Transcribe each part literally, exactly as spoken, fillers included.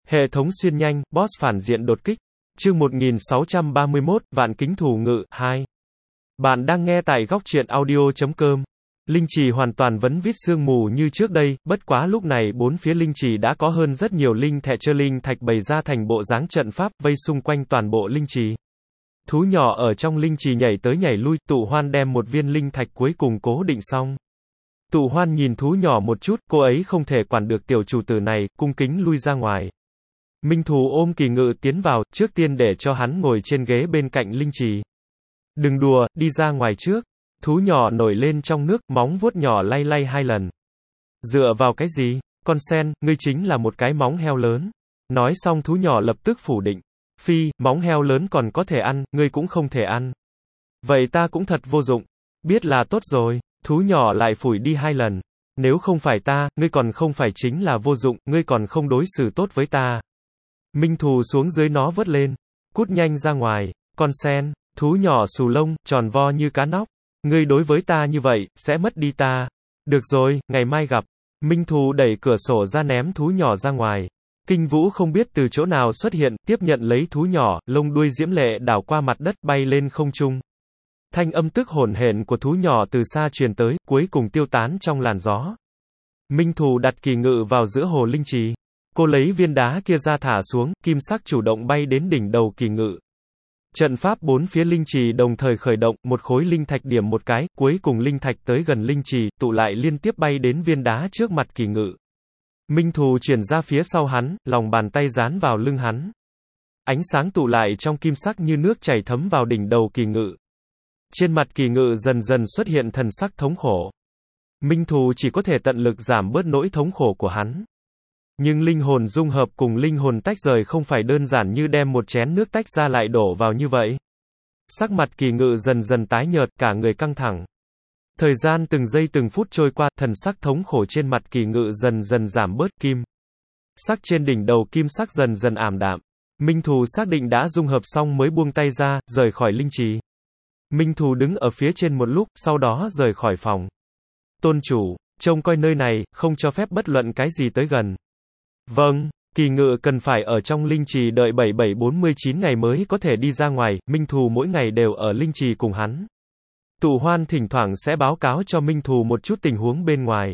Hệ thống xuyên nhanh, boss phản diện đột kích. Chương một nghìn sáu trăm ba mươi mốt, Vạn Kính Thủ Ngự, hai. Bạn đang nghe tại góc truyện audio chấm com. Linh trì hoàn toàn vẫn vít sương mù như trước đây, bất quá lúc này bốn phía linh trì đã có hơn rất nhiều linh thẻ chơ linh thạch bày ra thành bộ dáng trận pháp, vây xung quanh toàn bộ linh trì. Thú nhỏ ở trong linh trì nhảy tới nhảy lui, Tụ Hoan đem một viên linh thạch cuối cùng cố định xong. Tụ Hoan nhìn thú nhỏ một chút, cô ấy không thể quản được tiểu chủ tử này, cung kính lui ra ngoài. Minh Thù ôm Kỳ Ngự tiến vào, trước tiên để cho hắn ngồi trên ghế bên cạnh linh trì. Đừng đùa, đi ra ngoài trước. Thú nhỏ nổi lên trong nước, móng vuốt nhỏ lay lay hai lần. Dựa vào cái gì? Con sen, ngươi chính là một cái móng heo lớn. Nói xong thú nhỏ lập tức phủ định. Phi, móng heo lớn còn có thể ăn, ngươi cũng không thể ăn. Vậy ta cũng thật vô dụng. Biết là tốt rồi. Thú nhỏ lại phủi đi hai lần. Nếu không phải ta, ngươi còn không phải chính là vô dụng, ngươi còn không đối xử tốt với ta. Minh Thù xuống dưới nó vớt lên. Cút nhanh ra ngoài. Con sen, thú nhỏ xù lông, tròn vo như cá nóc. Ngươi đối với ta như vậy, sẽ mất đi ta. Được rồi, ngày mai gặp. Minh Thù đẩy cửa sổ ra ném thú nhỏ ra ngoài. Kinh Vũ không biết từ chỗ nào xuất hiện, tiếp nhận lấy thú nhỏ, lông đuôi diễm lệ đảo qua mặt đất bay lên không trung. Thanh âm tức hổn hển của thú nhỏ từ xa truyền tới, cuối cùng tiêu tán trong làn gió. Minh Thù đặt Kỳ Ngự vào giữa hồ linh trì. Cô lấy viên đá kia ra thả xuống, kim sắc chủ động bay đến đỉnh đầu Kỳ Ngự. Trận pháp bốn phía linh trì đồng thời khởi động, một khối linh thạch điểm một cái, cuối cùng linh thạch tới gần linh trì, tụ lại liên tiếp bay đến viên đá trước mặt Kỳ Ngự. Minh Thù chuyển ra phía sau hắn, lòng bàn tay dán vào lưng hắn. Ánh sáng tụ lại trong kim sắc như nước chảy thấm vào đỉnh đầu Kỳ Ngự. Trên mặt Kỳ Ngự dần dần xuất hiện thần sắc thống khổ. Minh Thù chỉ có thể tận lực giảm bớt nỗi thống khổ của hắn. Nhưng linh hồn dung hợp cùng linh hồn tách rời không phải đơn giản như đem một chén nước tách ra lại đổ vào như vậy. Sắc mặt Kỳ Ngự dần dần tái nhợt, cả người căng thẳng. Thời gian từng giây từng phút trôi qua, thần sắc thống khổ trên mặt Kỳ Ngự dần dần giảm bớt, kim sắc trên đỉnh đầu kim sắc dần dần ảm đạm. Minh Thù xác định đã dung hợp xong mới buông tay ra, rời khỏi linh trì. Minh Thù đứng ở phía trên một lúc, sau đó rời khỏi phòng. Tôn chủ, trông coi nơi này, không cho phép bất luận cái gì tới gần. Vâng, Kỳ Ngự cần phải ở trong linh trì đợi bảy bảy bốn mươi chín ngày mới có thể đi ra ngoài, Minh Thù mỗi ngày đều ở linh trì cùng hắn. Tụ Hoan thỉnh thoảng sẽ báo cáo cho Minh Thù một chút tình huống bên ngoài.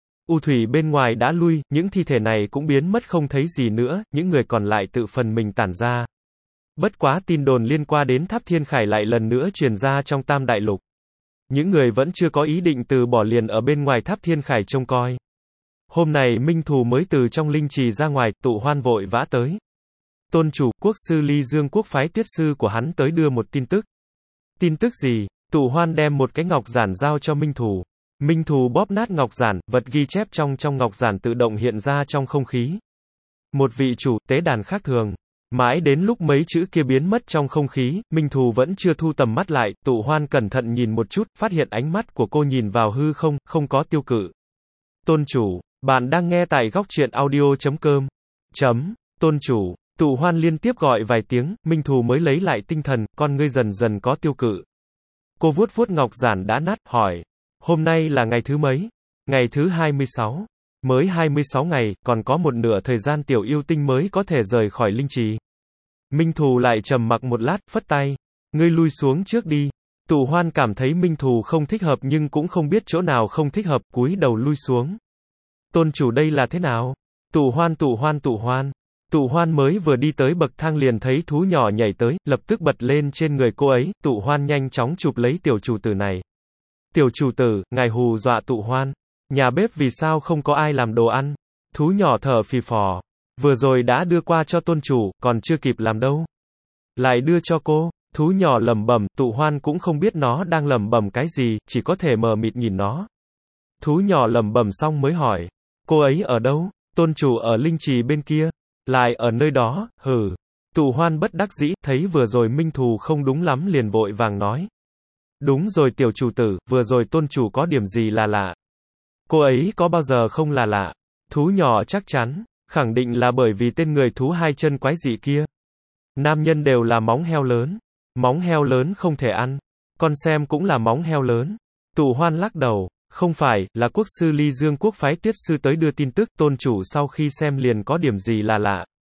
U thủy bên ngoài đã lui, những thi thể này cũng biến mất không thấy gì nữa, những người còn lại tự phần mình tản ra. Bất quá tin đồn liên quan đến Tháp Thiên Khải lại lần nữa truyền ra trong Tam Đại Lục. Những người vẫn chưa có ý định từ bỏ liền ở bên ngoài Tháp Thiên Khải trông coi. Hôm nay Minh Thù mới từ trong linh trì ra ngoài, Tụ Hoan vội vã tới. Tôn chủ, quốc sư Ly Dương quốc phái tuyết sư của hắn tới đưa một tin tức. Tin tức gì? Tụ Hoan đem một cái ngọc giản giao cho Minh Thù. Minh Thù bóp nát ngọc giản, vật ghi chép trong trong ngọc giản tự động hiện ra trong không khí. Một vị chủ, tế đàn khác thường. Mãi đến lúc mấy chữ kia biến mất trong không khí, Minh Thù vẫn chưa thu tầm mắt lại, Tụ Hoan cẩn thận nhìn một chút, phát hiện ánh mắt của cô nhìn vào hư không, không có tiêu cự. Tôn chủ, bạn đang nghe tại góc truyện audio chấm com. Chấm, tôn chủ, Tụ Hoan liên tiếp gọi vài tiếng, Minh Thù mới lấy lại tinh thần, con ngươi dần dần có tiêu cự. Cô vuốt vuốt ngọc giản đã nát, hỏi, hôm nay là ngày thứ mấy? Ngày thứ hai mươi sáu. Mới hai mươi sáu ngày, còn có một nửa thời gian tiểu yêu tinh mới có thể rời khỏi linh trì. Minh Thù lại trầm mặc một lát, phất tay. Ngươi lui xuống trước đi. Tụ Hoan cảm thấy Minh Thù không thích hợp nhưng cũng không biết chỗ nào không thích hợp, cúi đầu lui xuống. Tôn chủ đây là thế nào? Tụ Hoan Tụ Hoan Tụ Hoan. Tụ Hoan mới vừa đi tới bậc thang liền thấy thú nhỏ nhảy tới, lập tức bật lên trên người cô ấy, Tụ Hoan nhanh chóng chụp lấy tiểu chủ tử này. Tiểu chủ tử, ngài hù dọa Tụ Hoan. Nhà bếp vì sao không có ai làm đồ ăn? Thú nhỏ thở phì phò. Vừa rồi đã đưa qua cho tôn chủ, còn chưa kịp làm đâu. Lại đưa cho cô. Thú nhỏ lẩm bẩm, Tụ Hoan cũng không biết nó đang lẩm bẩm cái gì, chỉ có thể mờ mịt nhìn nó. Thú nhỏ lẩm bẩm xong mới hỏi, cô ấy ở đâu? Tôn chủ ở linh trì bên kia. Lại ở nơi đó, hừ. Tụ Hoan bất đắc dĩ, thấy vừa rồi Minh Thù không đúng lắm liền vội vàng nói. Đúng rồi tiểu chủ tử, vừa rồi tôn chủ có điểm gì là lạ. Cô ấy có bao giờ không là lạ. Thú nhỏ chắc chắn, khẳng định là bởi vì tên người thú hai chân quái dị kia. Nam nhân đều là móng heo lớn. Móng heo lớn không thể ăn. Con xem cũng là móng heo lớn. Tụ Hoan lắc đầu. Không phải, là quốc sư Ly Dương quốc phái tuyết sư tới đưa tin tức, tôn chủ sau khi xem liền có điểm gì là lạ.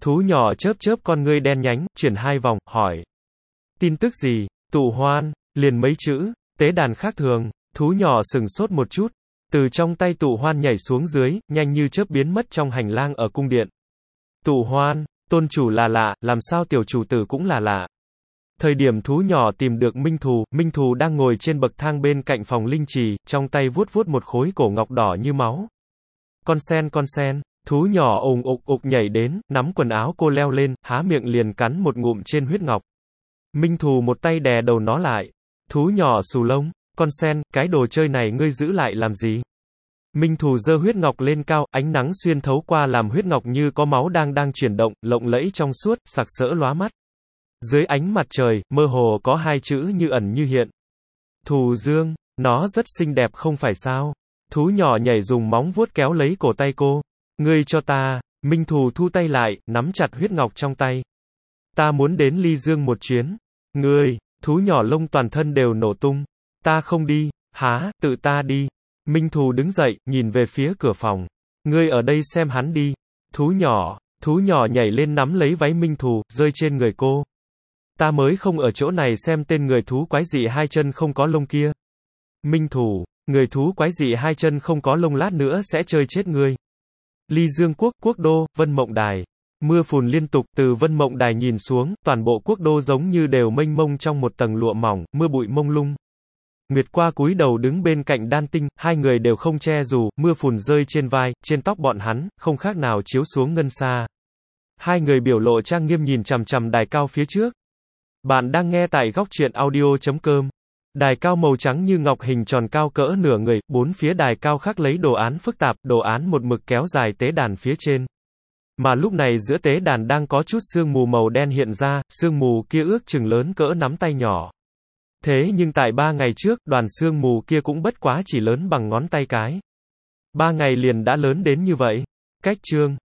Thú nhỏ chớp chớp con ngươi đen nhánh, chuyển hai vòng, hỏi. Tin tức gì? Tụ hoan, liền mấy chữ, tế đàn khác thường, thú nhỏ sừng sốt một chút. Từ trong tay tụ hoan nhảy xuống dưới, nhanh như chớp biến mất trong hành lang ở cung điện. Tụ hoan, tôn chủ là lạ, làm sao tiểu chủ tử cũng là lạ. Thời điểm thú nhỏ tìm được Minh Thù, Minh Thù đang ngồi trên bậc thang bên cạnh phòng linh trì, trong tay vuốt vuốt một khối cổ ngọc đỏ như máu. Con sen con sen, thú nhỏ ùng ục ục nhảy đến, nắm quần áo cô leo lên, há miệng liền cắn một ngụm trên huyết ngọc. Minh Thù một tay đè đầu nó lại. Thú nhỏ xù lông, con sen, cái đồ chơi này ngươi giữ lại làm gì? Minh Thù giơ huyết ngọc lên cao, ánh nắng xuyên thấu qua làm huyết ngọc như có máu đang đang chuyển động, lộng lẫy trong suốt, sặc sỡ lóa mắt. Dưới ánh mặt trời, mơ hồ có hai chữ như ẩn như hiện. Thù Dương, nó rất xinh đẹp không phải sao? Thú nhỏ nhảy dùng móng vuốt kéo lấy cổ tay cô. Ngươi cho ta, Minh Thù thu tay lại, nắm chặt huyết ngọc trong tay. Ta muốn đến Ly Dương một chuyến. Ngươi, thú nhỏ lông toàn thân đều nổ tung. Ta không đi, há, tự ta đi. Minh Thù đứng dậy, nhìn về phía cửa phòng. Ngươi ở đây xem hắn đi. Thú nhỏ, thú nhỏ nhảy lên nắm lấy váy Minh Thù, rơi trên người cô. Ta mới không ở chỗ này xem tên người thú quái dị hai chân không có lông kia. Minh Thù, người thú quái dị hai chân không có lông lát nữa sẽ chơi chết ngươi. Ly Dương quốc, quốc đô, Vân Mộng Đài. Mưa phùn liên tục, từ Vân Mộng Đài nhìn xuống, toàn bộ quốc đô giống như đều mênh mông trong một tầng lụa mỏng, mưa bụi mông lung. Nguyệt Qua cúi đầu đứng bên cạnh Đan Tinh, hai người đều không che dù, mưa phùn rơi trên vai, trên tóc bọn hắn, không khác nào chiếu xuống ngân xa. Hai người biểu lộ trang nghiêm nhìn chằm chằm đài cao phía trước. Bạn đang nghe tại góc truyện audio chấm com. Đài cao màu trắng như ngọc hình tròn cao cỡ nửa người, bốn phía đài cao khắc lấy đồ án phức tạp, đồ án một mực kéo dài tế đàn phía trên. Mà lúc này giữa tế đàn đang có chút sương mù màu đen hiện ra, sương mù kia ước chừng lớn cỡ nắm tay nhỏ. Thế nhưng tại ba ngày trước, đoàn sương mù kia cũng bất quá chỉ lớn bằng ngón tay cái. Ba ngày liền đã lớn đến như vậy. Cách chương.